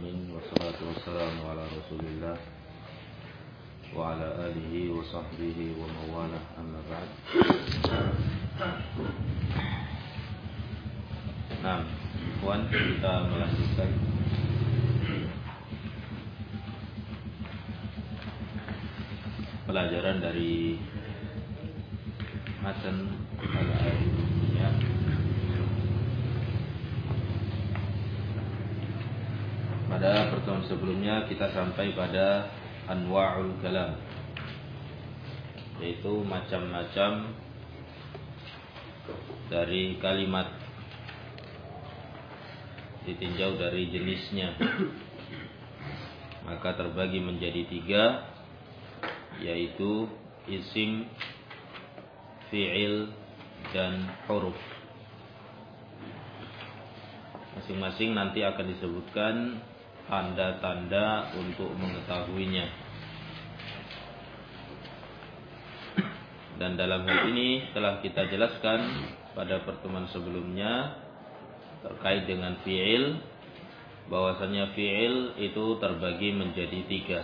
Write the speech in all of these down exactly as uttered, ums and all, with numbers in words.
alamin wassalatu wassalamu ala Rasulillah wa ala alihi wa sahbihi wa mawalah, amma ba'd. Nah, Puan, kita melanjutkan pelajaran dari matan al-Ajurumiyah. Pada pertemuan sebelumnya kita sampai pada anwa'ul kalam, yaitu macam-macam dari kalimat, ditinjau dari jenisnya. Maka terbagi menjadi tiga, yaitu isim, fi'il, dan huruf. Masing-masing nanti akan disebutkan tanda-tanda untuk mengetahuinya. Dan dalam hal ini telah kita jelaskan pada pertemuan sebelumnya terkait dengan fi'il, bahwasanya fi'il itu terbagi menjadi tiga.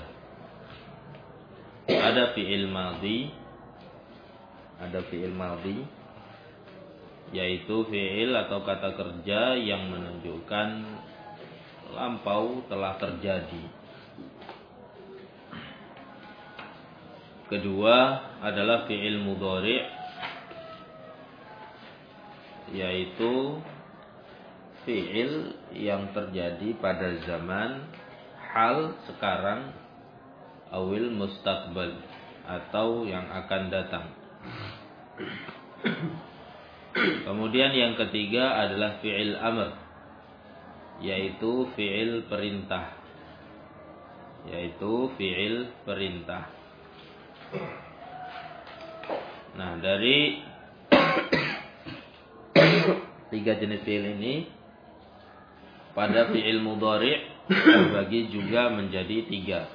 Ada fi'il madhi, ada fi'il madhi, yaitu fi'il atau kata kerja yang menunjukkan lampau telah terjadi. Kedua adalah fi'il mudhari', yaitu fi'il yang terjadi pada zaman hal sekarang, awil mustaqbal, atau yang akan datang. Kemudian yang ketiga adalah fi'il amr, yaitu fi'il perintah, yaitu fi'il perintah. Nah, dari tiga jenis fi'il ini, pada fi'il mudhari' terbagi juga menjadi tiga.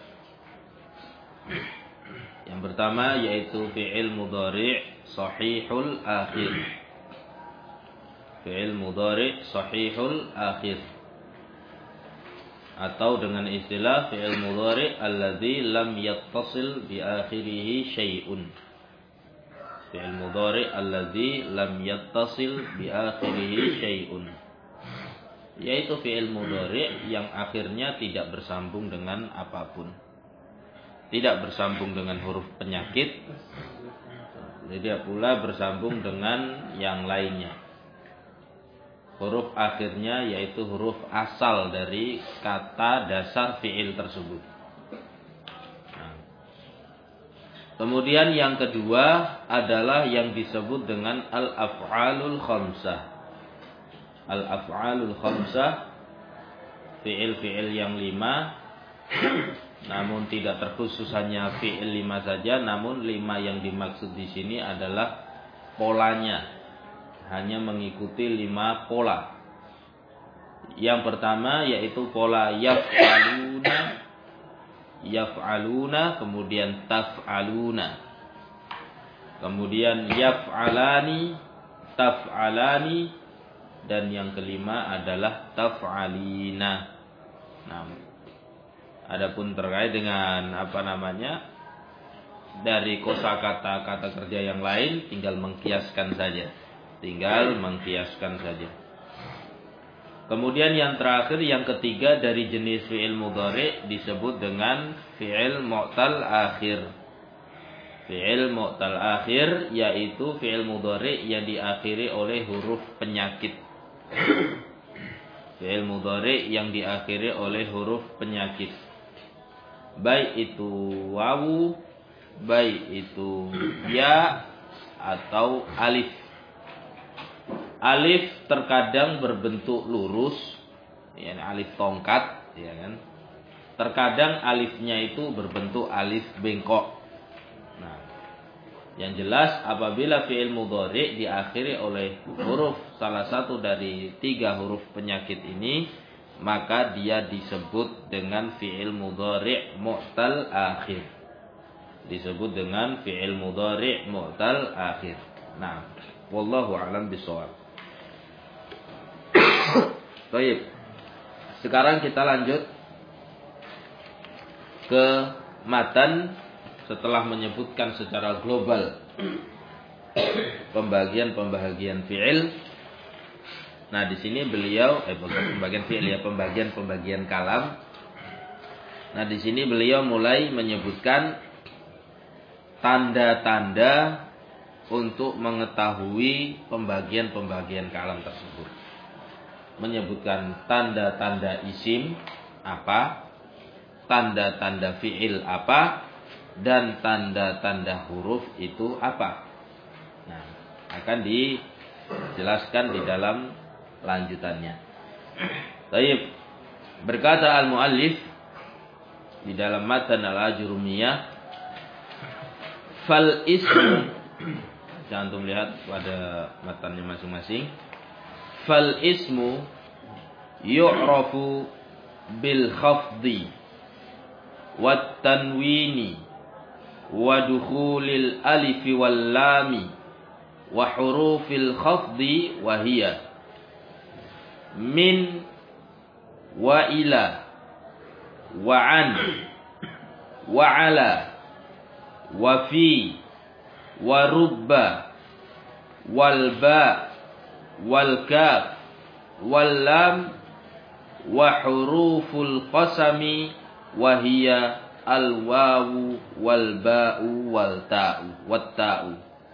Yang pertama yaitu fi'il mudhari' sahihul akhir. Fi'il mudhari' sahihul akhir, atau dengan istilah fi'il mudhari' alladzi lam yattasil bi akhirih syai'un. Fi'il mudhari' alladzi lam yattasil bi akhirih syai'un, yaitu fi'il mudhari' yang akhirnya tidak bersambung dengan apapun. Tidak bersambung dengan huruf penyakit, tidak pula bersambung dengan yang lainnya. Huruf akhirnya yaitu huruf asal dari kata dasar fi'il tersebut. Nah, kemudian yang kedua adalah yang disebut dengan al-af'alul khamsah. Al-af'alul khamsah, fi'il-fi'il yang lima, namun tidak terkhusus hanya fi'il lima saja, namun lima yang dimaksud di sini adalah polanya, hanya mengikuti lima pola. Yang pertama yaitu pola yaf'aluna, yaf'aluna, kemudian taf'aluna, kemudian yaf'alani, taf'alani, dan yang kelima adalah taf'alina. Nah, adapun terkait dengan apa namanya dari kosakata kata kerja yang lain, tinggal mengkiaskan saja. Tinggal mengkiaskan saja. Kemudian yang terakhir, yang ketiga dari jenis fi'il mudhari' disebut dengan fi'il mu'tal akhir. Fi'il mu'tal akhir yaitu fi'il mudhari' yang diakhiri oleh huruf penyakit. Fi'il mudhari' yang diakhiri oleh huruf penyakit, baik itu wawu, baik itu ya, atau alif. Alif terkadang berbentuk lurus, yakni alif tongkat, ya kan? Terkadang alifnya itu berbentuk alif bengkok. Nah, yang jelas apabila fi'il mudhari' diakhiri oleh huruf salah satu dari tiga huruf penyakit ini, maka dia disebut dengan fi'il mudhari' mu'tal akhir. Disebut dengan fi'il mudhari' mu'tal akhir. Nah, wallahu a'lam bishawab. Baik. Sekarang kita lanjut ke matan setelah menyebutkan secara global pembagian-pembagian fi'il. Nah, di sini beliau eh bukan pembagian fi'il ya, pembagian-pembagian kalam. Nah, di sini beliau mulai menyebutkan tanda-tanda untuk mengetahui pembagian-pembagian kalam tersebut. Menyebutkan tanda-tanda isim apa, tanda-tanda fi'il apa, dan tanda-tanda huruf itu apa. Nah, akan dijelaskan di dalam lanjutannya. Baik, berkata al-muallif di dalam matan al-ajrumiyah, fal ismu, jangan lihat pada matannya masing-masing. Fal ismu yu'rafu bil khafdi wat tanwini wa dukhulil alifi wal lami wa hurufil khafdi wa hiya min wa ila wa an wa ala wa fi wa rubba wal ba wal kaf wal lam wa huruful qasami wa hiya al wawu wal ba'u wal ta'u wat ta'u.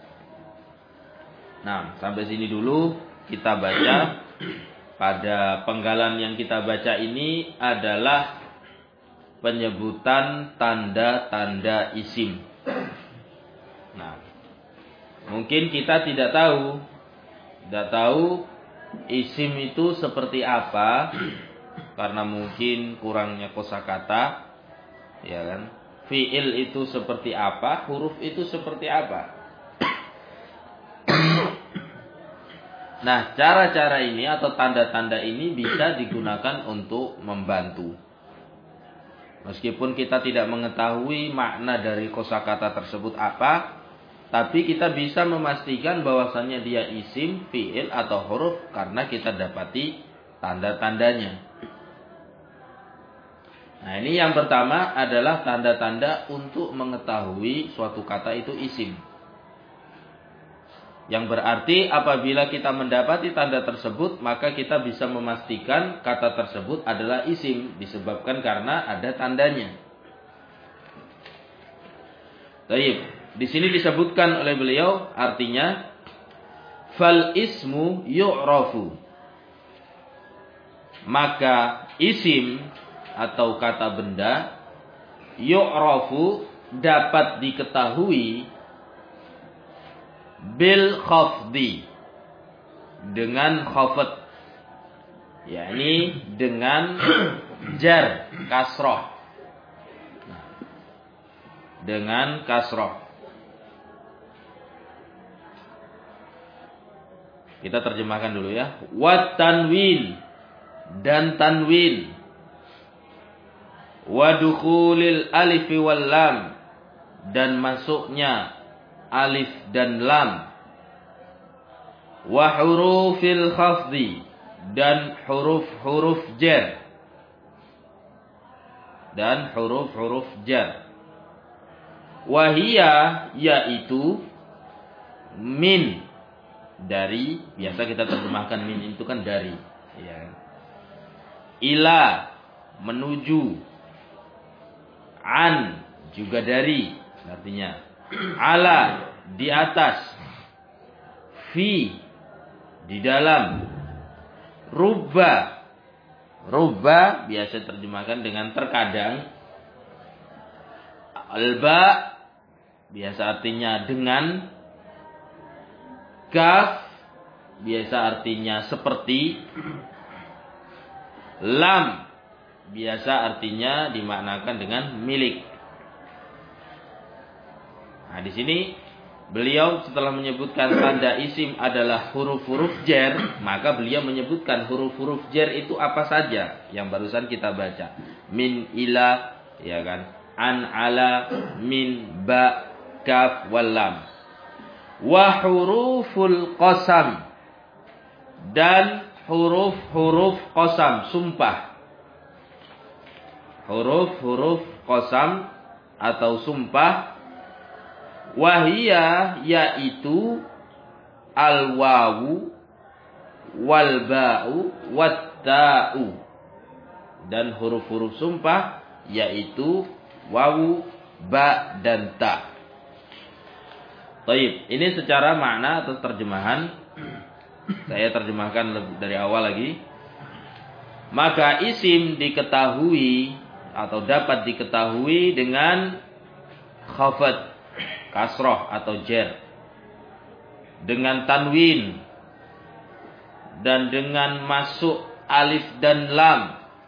Nah, sampai sini dulu kita baca. Pada penggalan yang kita baca ini adalah penyebutan tanda-tanda isim. Nah, mungkin kita tidak tahu, tidak tahu isim itu seperti apa, karena mungkin kurangnya kosakata, ya kan? Fi'il itu seperti apa, huruf itu seperti apa. Nah, cara-cara ini atau tanda-tanda ini bisa digunakan untuk membantu. Meskipun kita tidak mengetahui makna dari kosakata tersebut apa, tapi kita bisa memastikan bahwasannya dia isim, fi'il atau huruf karena kita dapati tanda-tandanya. Nah, ini yang pertama adalah tanda-tanda untuk mengetahui suatu kata itu isim. Yang berarti apabila kita mendapati tanda tersebut, maka kita bisa memastikan kata tersebut adalah isim, disebabkan karena ada tandanya. Baik, di sini disebutkan oleh beliau artinya fal ismu yu'rafu. Maka isim atau kata benda yu'rafu dapat diketahui bil khafdi, dengan khafd, yakni dengan jar kasroh, dengan kasroh. Kita terjemahkan dulu ya. Wat tanwin, dan tanwin, wa dukhulil alifi wal lam, dan masuknya alif dan lam, wa hurufil khafdi, dan huruf-huruf jar, dan huruf-huruf jar. Wahia, yaitu min, dari, biasa kita terjemahkan min itu kan dari, ya. Ila, menuju. An, juga dari, artinya ala, di atas. Fi, di dalam. Rubba, rubba biasa terjemahkan dengan terkadang. Alba, biasa artinya dengan. Kaf, biasa artinya seperti. Lam, biasa artinya dimaknakan dengan milik. Nah, di sini beliau setelah menyebutkan tanda isim adalah huruf-huruf jar, maka beliau menyebutkan huruf-huruf jar itu apa saja yang barusan kita baca. Min, ila, ya kan? An, ala, min, ba, kaf, wal lam. Wa huruful qasam, dan huruf-huruf qasam, sumpah. huruf-huruf qasam atau sumpah, wahia yaitu al-wawu wal ba'u wat ta'u, dan huruf-huruf sumpah yaitu wawu, ba dan ta. Baik, ini secara makna atau terjemahan. Saya terjemahkan dari awal lagi. Maka isim diketahui atau dapat diketahui dengan khafad, kasroh atau jer, dengan tanwin, dan dengan masuk alif dan lam,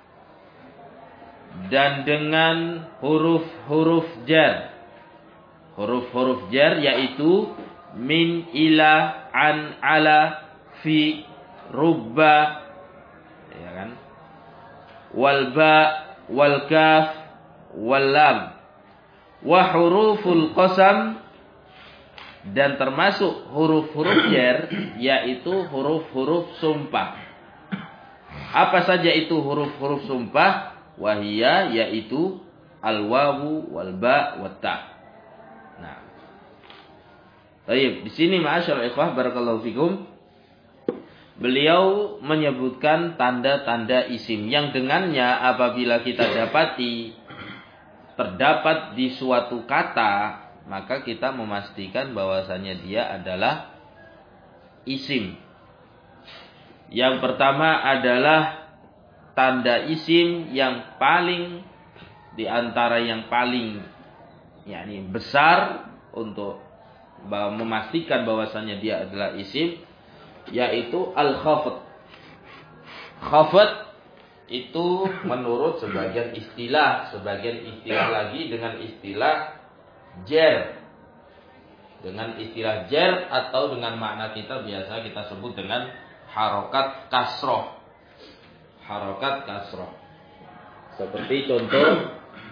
dan dengan huruf-huruf jar. Huruf-huruf jar yaitu min, ila, an, ala, fi, rubba, ya kan? Wal ba, wal kaf, wal lam. Wa huruful qasam, dan termasuk huruf-huruf jar yaitu huruf-huruf sumpah. Apa saja itu huruf-huruf sumpah? Wahia yaitu al-wawu wal ba wat ta. Nah. Baik, di sini ma'asyarul ikhwah barakallahu fikum, beliau menyebutkan tanda-tanda isim yang dengannya apabila kita dapati terdapat di suatu kata, maka kita memastikan bahwasanya dia adalah isim. Yang pertama adalah tanda isim yang paling di antara yang paling yakni besar untuk memastikan bahwasanya dia adalah isim, yaitu al-khafd. Khafd itu menurut sebagian istilah, sebagian istilah lagi dengan istilah jer. Dengan istilah jer atau dengan makna kita biasa kita sebut dengan harokat kasroh. Harokat kasroh. Seperti contoh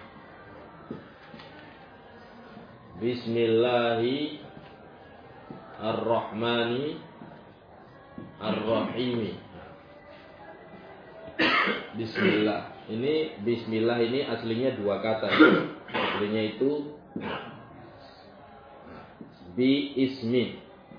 Bismillahirrahmanirrahim. Bismillah. Ini bismillah ini aslinya dua kata. Aslinya itu bi ismi.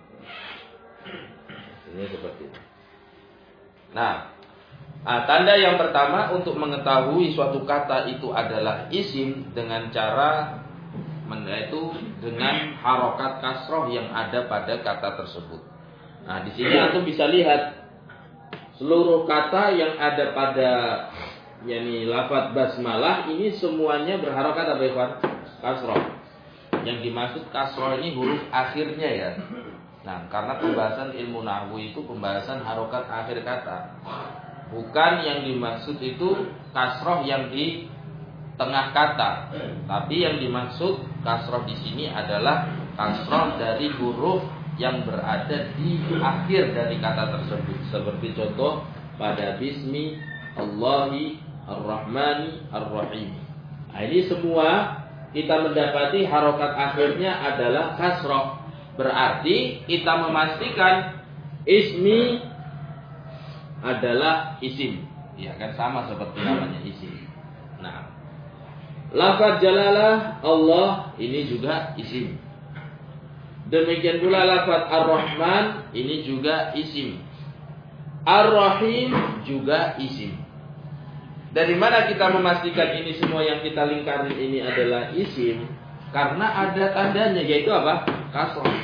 Ini seperti ini. Nah, ah, tanda yang pertama untuk mengetahui suatu kata itu adalah isim dengan cara yaitu dengan harokat kasroh yang ada pada kata tersebut. Nah, di sini antum bisa lihat seluruh kata yang ada pada yakni lafaz basmalah ini semuanya berharokat apa ikhwan? Kasroh. Yang dimaksud kasroh ini huruf akhirnya ya. Nah, karena pembahasan ilmu nahwu itu pembahasan harokat akhir kata. Bukan yang dimaksud itu kasroh yang di tengah kata, tapi yang dimaksud kasroh di sini adalah kasroh dari huruf yang berada di akhir dari kata tersebut. Seperti contoh pada bismi Allahi ar-Rahmani ar-Rahim. Nah, ini semua kita mendapati harokat akhirnya adalah kasroh. Berarti kita memastikan ismi adalah isim. Ya kan, sama seperti namanya isim. Nah, lafaz jalalah Allah ini juga isim. Demikian pula lafaz Ar-Rahman ini juga isim. Ar-Rahim juga isim. Dari mana kita memastikan ini semua yang kita lingkarin ini adalah isim? Karena ada tandanya, yaitu apa? Kasroh.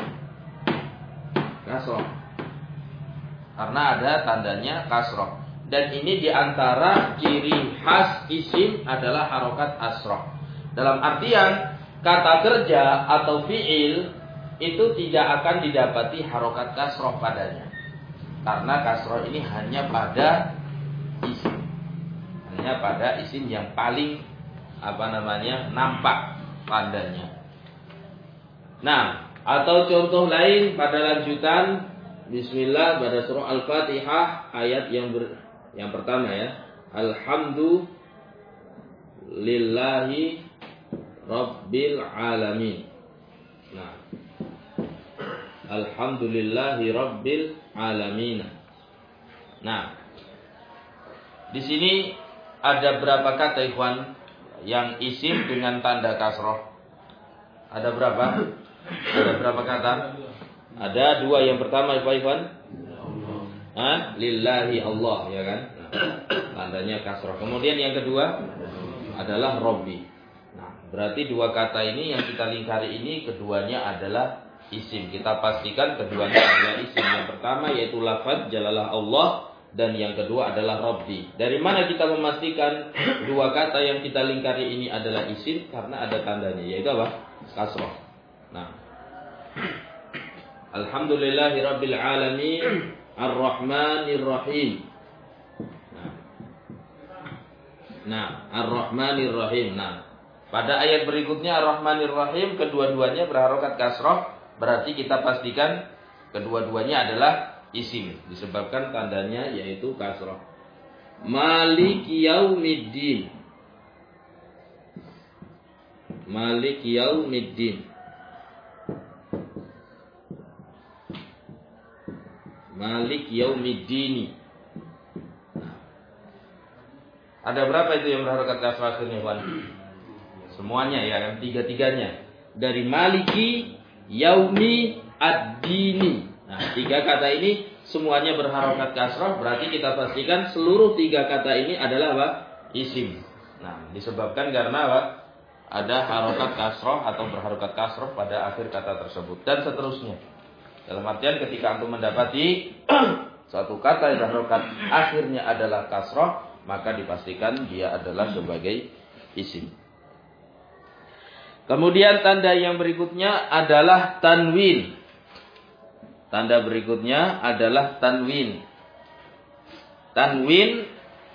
Kasroh. Karena ada tandanya kasroh. Dan ini diantara ciri khas isim adalah harokat asroh. Dalam artian kata kerja atau fi'il itu tidak akan didapati harokat kasroh padanya. Karena kasroh ini hanya pada isim. Hanya pada isim yang paling apa namanya nampak tandanya. Nah, atau contoh lain pada lanjutan Bismillah pada surah Al-Fatihah ayat yang ber Yang pertama ya, Alhamdulillahi Rabbil Alamin. Nah, Alhamdulillahi Rabbil Alamin. Nah, di sini ada berapa kata ikhwan yang isim dengan tanda kasroh? Ada berapa? Ada berapa kata? Ada dua. Yang pertama ikhwan, Hah? lillahi Allah, ya kan? Nah, tandanya kasroh. Kemudian yang kedua adalah Robbi. Nah, berarti dua kata ini yang kita lingkari ini keduanya adalah isim. Kita pastikan keduanya adalah isim. Yang pertama yaitu lafaz jalalah Allah, dan yang kedua adalah Robbi. Dari mana kita memastikan dua kata yang kita lingkari ini adalah isim? Karena ada tandanya, yaitu apa? Kasroh. Nah, Alhamdulillahirabbil alamin Ar-Rahmanir Rahim. Nah, nah Ar-Rahmanir Rahim. Nah, pada ayat berikutnya Ar-Rahmanir Rahim, kedua-duanya berharokat kasroh. Berarti kita pastikan kedua-duanya adalah isim, disebabkan tandanya yaitu kasroh. Maliki yaumiddin. Maliki yaumiddin. Malik yaumiddini. Nah, ada berapa itu yang berharokat kasroh akhirnya, Wan? Semuanya ya kan, tiga-tiganya. Dari maliki yaumi ad-dini. Nah, tiga kata ini semuanya berharokat kasroh, berarti kita pastikan seluruh tiga kata ini adalah apa? Isim. Nah, disebabkan karena apa? Ada harokat kasroh atau berharokat kasroh pada akhir kata tersebut, dan seterusnya. Dalam artian ketika antum mendapati suatu kata yang harokat akhirnya adalah kasroh, maka dipastikan dia adalah sebagai isim. Kemudian tanda yang berikutnya adalah tanwin. Tanda berikutnya adalah tanwin. Tanwin,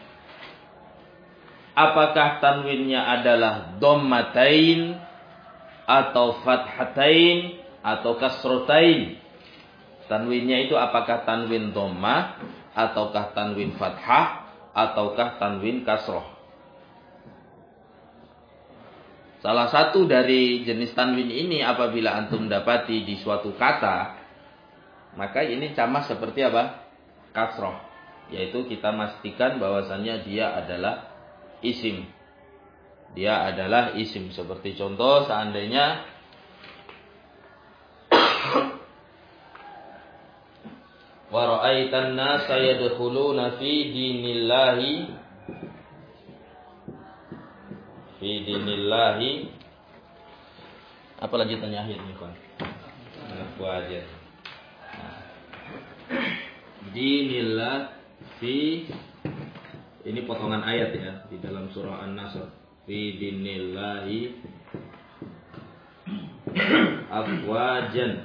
apakah tanwinnya adalah dhammatain atau fathatain atau kasrotain? Tanwinnya itu apakah tanwin dhammah ataukah tanwin fathah ataukah tanwin kasroh? Salah satu dari jenis tanwin ini apabila antum dapati di suatu kata, maka ini sama seperti apa? Kasroh. Yaitu kita pastikan bahwasannya dia adalah isim. Dia adalah isim. Seperti contoh seandainya wa ra'aitan nasa yadkhuluna fi dinillahi fi dinillahi. Apa lanjutannya akhirnya, Pak? Aku aja. Nah. Dinillah fi, ini potongan ayat ya di dalam surah An-Nasr. Fi dinillahi afwajan.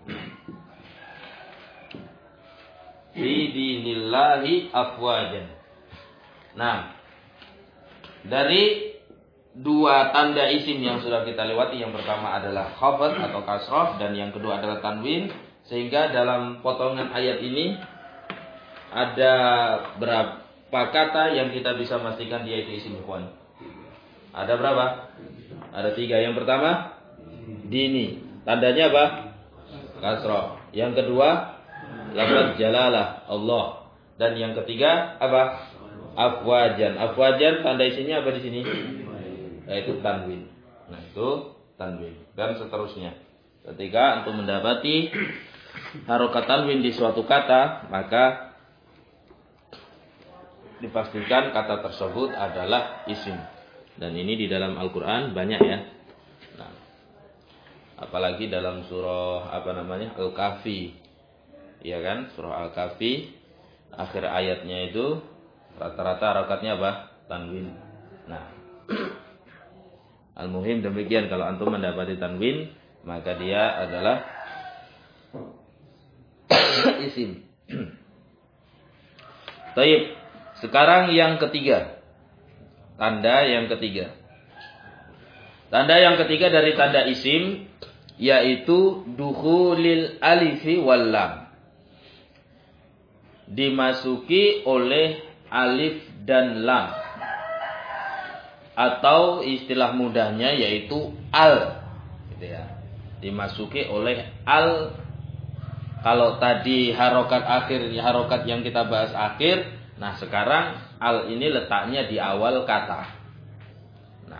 Fi dinillahi afwajan. Nah, dari dua tanda isim yang sudah kita lewati, yang pertama adalah khafad atau kasroh, dan yang kedua adalah tanwin. Sehingga dalam potongan ayat ini ada berapa kata yang kita bisa memastikan dia itu isim, ikhwan? Ada berapa? Ada tiga. Yang pertama dini, tandanya apa? Kasroh. Yang kedua lafaz jalalah Allah, dan yang ketiga apa? Afwajan. Afwajan tanda isinya apa di sini? Yaitu tanwin. Nah, itu tanwin, dan seterusnya. Ketika untuk mendapati harokat tanwin di suatu kata, maka dipastikan kata tersebut adalah isim. Dan ini di dalam Al-Quran banyak ya. Nah, apalagi dalam surah apa namanya Al-Kahfi, ya kan? Surah Al-Kahfi akhir ayatnya itu rata-rata harokatnya apa? Tanwin. Nah, al-muhim demikian, kalau antum mendapati tanwin maka dia adalah isim. Taib. Sekarang yang ketiga. Tanda yang ketiga. Tanda yang ketiga dari tanda isim yaitu dukhulil alifi wal lam. Dimasuki oleh alif dan lam. Atau istilah mudahnya yaitu al. Gitu ya. Dimasuki oleh al. Kalau tadi harokat akhir, harokat yang kita bahas akhir Nah, sekarang al ini letaknya di awal kata. Nah,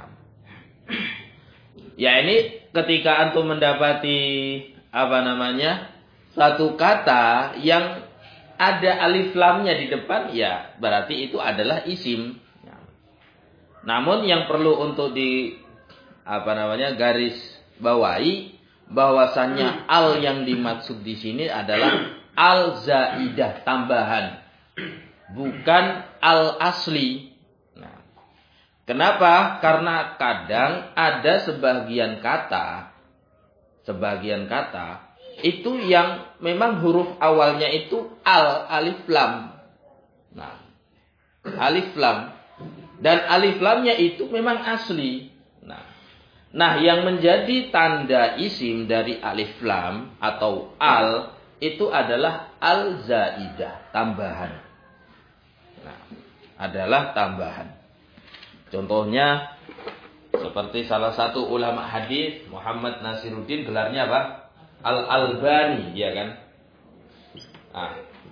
ya ini ketika antum mendapati apa namanya satu kata yang ada alif lamnya di depan, ya berarti itu adalah isim. Nah, namun yang perlu untuk di apa namanya garis bawahi bahwasannya al yang dimaksud di sini adalah al zaidah, tambahan, bukan al asli. Nah, kenapa? Karena kadang ada sebagian kata, sebagian kata itu yang memang huruf awalnya itu al, alif lam. Nah, alif lam dan alif lamnya itu memang asli. Nah, nah yang menjadi tanda isim dari alif lam atau al itu adalah al zaidah, tambahan. Nah, adalah tambahan. Contohnya seperti salah satu ulama hadis Muhammad Nasiruddin, gelarnya apa? Al-Albani, ya kan? Nah,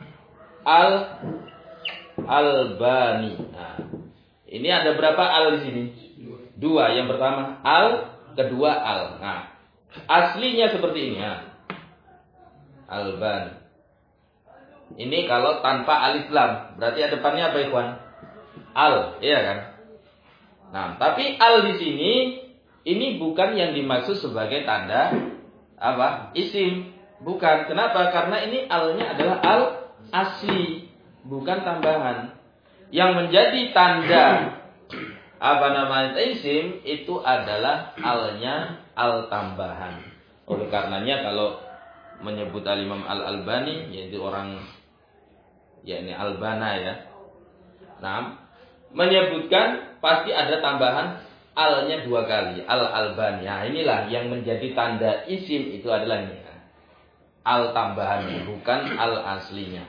Al-Albani. Nah, ini ada berapa al di sini? Dua. Yang pertama al, kedua al. Nah, aslinya seperti ini. Nah, Albani. Ini kalau tanpa alif lam, berarti ada depannya apa, ikhwan? Al, iya kan? Nah, tapi al di sini ini bukan yang dimaksud sebagai tanda apa? Isim. Bukan. Kenapa? Karena ini alnya adalah al asli, bukan tambahan. Yang menjadi tanda apa namanya isim itu adalah alnya al tambahan. Oleh karenanya kalau menyebut al-Imam Al-Albani, yaitu orang yakni Albana ya. Nah, menyebutkan pasti ada tambahan alnya dua kali, Al-Albani. Nah, inilah yang menjadi tanda isim itu adalah ini. Al tambahannya, bukan al aslinya.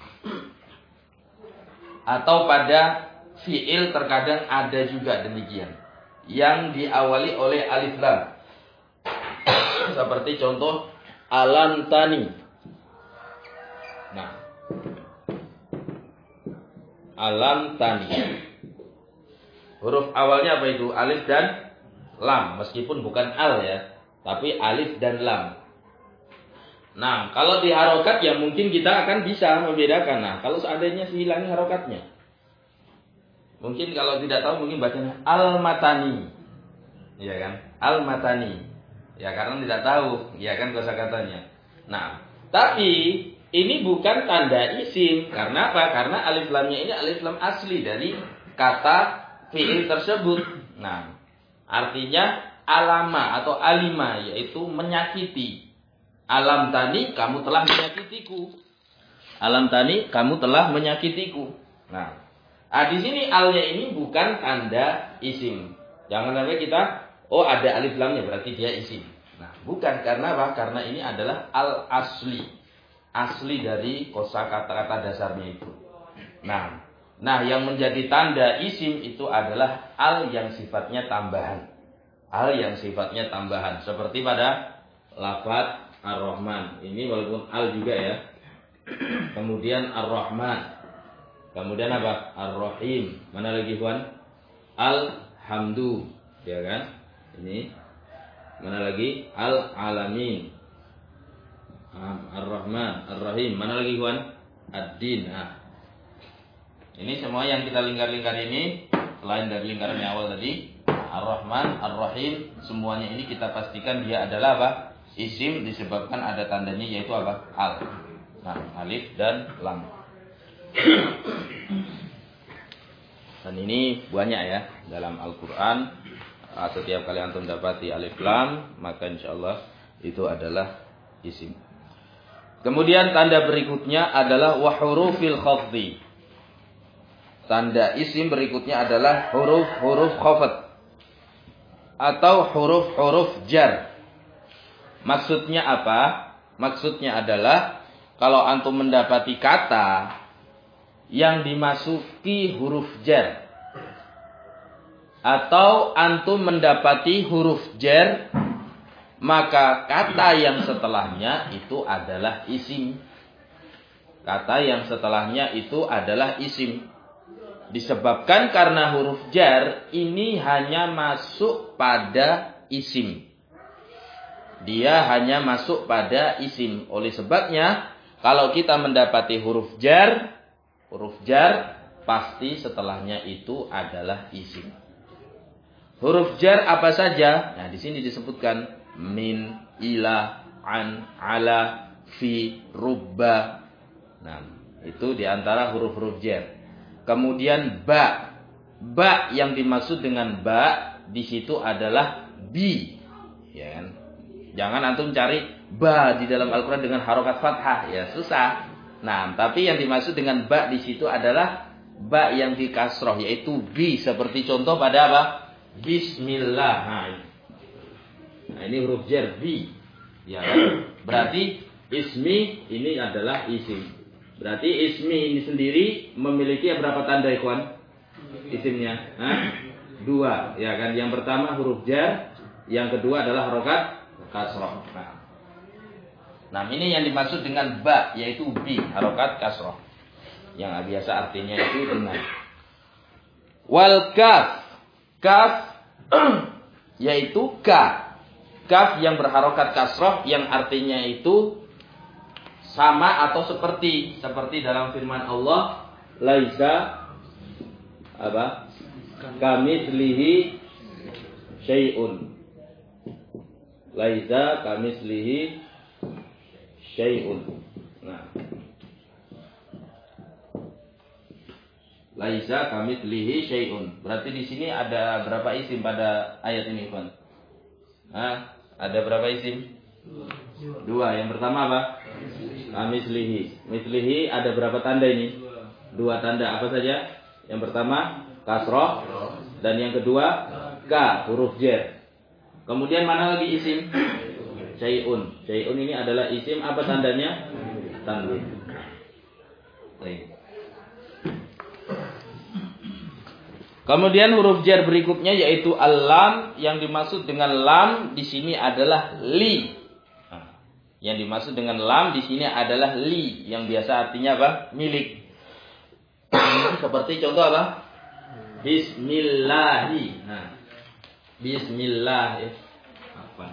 Atau pada fiil terkadang ada juga demikian, yang diawali oleh alif lam. Seperti contoh alantani. Nah, alantani. Huruf awalnya apa itu? Alif dan lam. Meskipun bukan al ya, tapi alif dan lam. Nah, kalau di harokat ya mungkin kita akan bisa membedakan. Nah, kalau seandainya hilang harokatnya, mungkin kalau tidak tahu mungkin bacanya al-matani. Ya kan? Al-matani. Ya karena tidak tahu, ya kan kosakatanya. Nah, tapi ini bukan tanda isim. Karena apa? Karena alif lamnya ini alif lam asli dari kata fi'il tersebut. Nah, artinya alama atau alima, yaitu menyakiti. Alam tani, kamu telah menyakitiku. Alam tani, kamu telah menyakitiku. Nah, ah, di sini alnya ini bukan tanda isim. Jangan sampai kita, oh ada alif lamnya berarti dia isim. Nah, bukan. Karena apa? Karena ini adalah al asli, asli dari kosa kata-kata dasarnya itu. Nah. Nah, yang menjadi tanda isim itu adalah al yang sifatnya tambahan. Al yang sifatnya tambahan. Seperti pada lafaz Ar-Rahman. Ini walaupun al juga ya. Kemudian Ar-Rahman. Kemudian apa? Ar-Rahim. Mana lagi, Puan? Al-Hamdu. Ya kan? Ini. Mana lagi? Al-Alamin. Ar-Rahman. Ar-Rahim. Mana lagi, Puan? Ad-Din. Nah. Ini semua yang kita lingkar-lingkar ini, selain dari lingkaran yang awal tadi, Ar-Rahman, Ar-Rahim, semuanya ini kita pastikan dia adalah apa? Isim, disebabkan ada tandanya yaitu apa? Al. Nah, alif dan lam. Dan ini banyak ya dalam Al-Quran. Setiap kali antum dapati alif lam, maka insyaallah itu adalah isim. Kemudian tanda berikutnya adalah wa hurufil khafdi. Tanda isim berikutnya adalah huruf-huruf khafat atau huruf-huruf jar. Maksudnya apa? Maksudnya adalah kalau antum mendapati kata yang dimasuki huruf jar atau antum mendapati huruf jar, maka kata yang setelahnya itu adalah isim. kata yang setelahnya itu adalah isim. Disebabkan karena huruf jar ini hanya masuk pada isim. Dia hanya masuk pada isim. Oleh sebabnya, kalau kita mendapati huruf jar, huruf jar pasti setelahnya itu adalah isim. Huruf jar apa saja? Nah, di sini disebutkan min, ila, an, ala, fi, rubba. Nah, itu diantara huruf-huruf jar. Kemudian ba. Ba yang dimaksud dengan ba di situ adalah bi. Ya kan? Jangan antum cari ba di dalam Al-Qur'an dengan harokat fathah, ya susah. Nah, tapi yang dimaksud dengan ba di situ adalah ba yang di kasroh, yaitu bi, seperti contoh pada apa? Bismillah. Nah, nah ini huruf jar bi. Ya kan? Berarti ismi ini adalah isim. Berarti ismi ini sendiri memiliki berapa tanda, ikhwan? Isimnya, Hah? dua, ya kan? Yang pertama huruf jar, yang kedua adalah harokat kasroh. Nah. nah, ini yang dimaksud dengan ba, yaitu bi, harokat kasroh. Yang biasa artinya itu dengan. Wal kaf. Kaf yaitu ka. Kaf yang berharokat kasroh yang artinya itu sama atau seperti. Seperti dalam firman Allah, laisa apa? Kamitslihi syai'un. Laisa kamitslihi syai'un. Nah. Laisa kamitslihi syai'un. Berarti di sini ada berapa isim pada ayat ini, Ikhwan? Hah? Ada berapa isim? Dua. Yang pertama apa? Kamitslihi. Mitslihi ada berapa tanda ini? Dua tanda. Apa saja? Yang pertama kasroh dan yang kedua ka, huruf jar. Kemudian mana lagi isim? Syai'un. Syai'un ini adalah isim, apa tandanya? Tanwin. Baik. Kemudian huruf jar berikutnya yaitu al-lam. Yang dimaksud dengan lam di sini adalah li. Nah, yang dimaksud dengan lam di sini adalah li, yang biasa artinya apa? Milik. Seperti contoh apa? Bismillahi. Nah, Bismillah. Apa?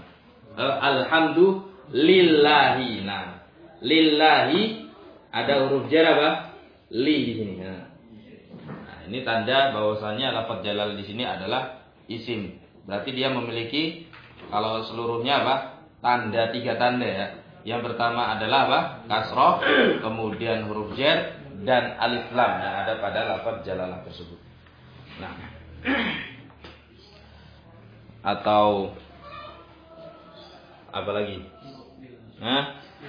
Alhamdulillahi. Nah, lillahi ada huruf jar apa? Li di sini. Nah. Ini tanda bahwasanya lafaz jalal di sini adalah isim. Berarti dia memiliki kalau seluruhnya apa? Tanda, tiga tanda ya. Yang pertama adalah apa? Kasroh, kemudian huruf jar dan alif lam yang ada pada lafaz jalalah tersebut. Nah. Atau apa lagi? Hah?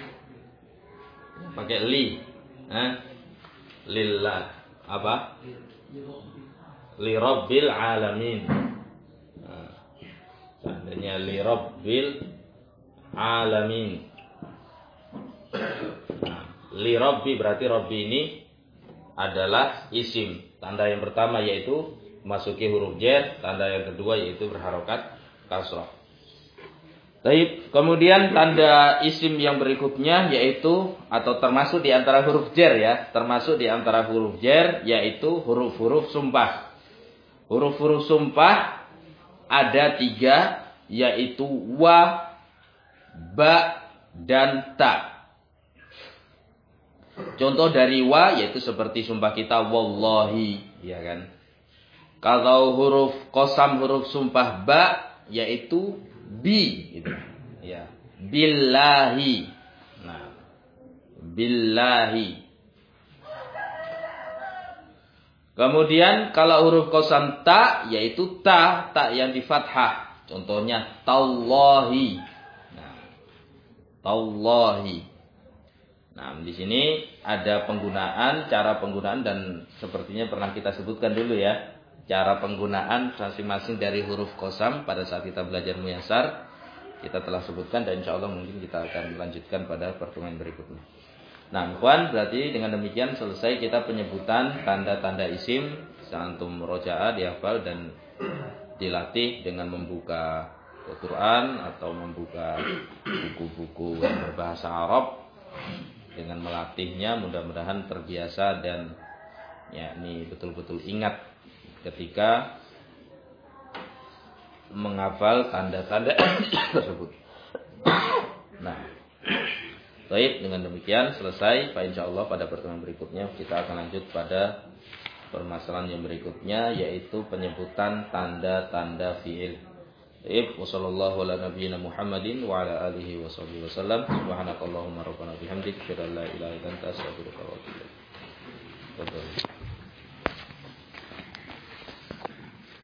Pakai li. Hah? Lillah. Apa? Li rabbil alamin. Nah, seandainya li rabbil alamin. Nah, li rabbi berarti rabbi ini adalah isim. Tanda yang pertama yaitu masuki huruf jar, tanda yang kedua yaitu berharokat kasrah. Baik, kemudian tanda isim yang berikutnya yaitu atau termasuk di antara huruf jar ya, termasuk di antara huruf jar yaitu huruf-huruf sumpah. Huruf-huruf sumpah ada tiga yaitu wa, ba, dan ta. Contoh dari wa yaitu seperti sumpah kita wallahi, ya kan? Kalau huruf qasam, huruf sumpah ba yaitu bi gitu. Ya, billahi. Nah, billahi. Kemudian kalau huruf qasam ta yaitu ta, ta yang di fathah. Contohnya tallahi. Nah, tallahi. Nah, di sini ada penggunaan, cara penggunaan dan sepertinya pernah kita sebutkan dulu ya. Cara penggunaan masing-masing dari huruf qasam pada saat kita belajar muyasar kita telah sebutkan dan insya Allah mungkin kita akan melanjutkan pada pertemuan berikutnya. Nah, kawan, berarti dengan demikian selesai kita penyebutan tanda-tanda isim. Antum rojaah dihafal dan dilatih dengan membuka Al-Quran atau membuka buku-buku yang berbahasa Arab dengan melatihnya mudah-mudahan terbiasa dan ya ini betul-betul ingat ketika menghafal tanda-tanda tersebut. Nah, baik, dengan demikian selesai. Pak insyaallah pada pertemuan berikutnya kita akan lanjut pada permasalahan yang berikutnya, yaitu penyebutan tanda-tanda fi'il. Baik, wassallallahu ala nabiyyina Muhammadin wa ala alihi washabbihi wasallam. Subhanakallahumma rabbana bihamdik, asyhadu an la ilaha illa anta, astaghfiruka wa atubu ilaik.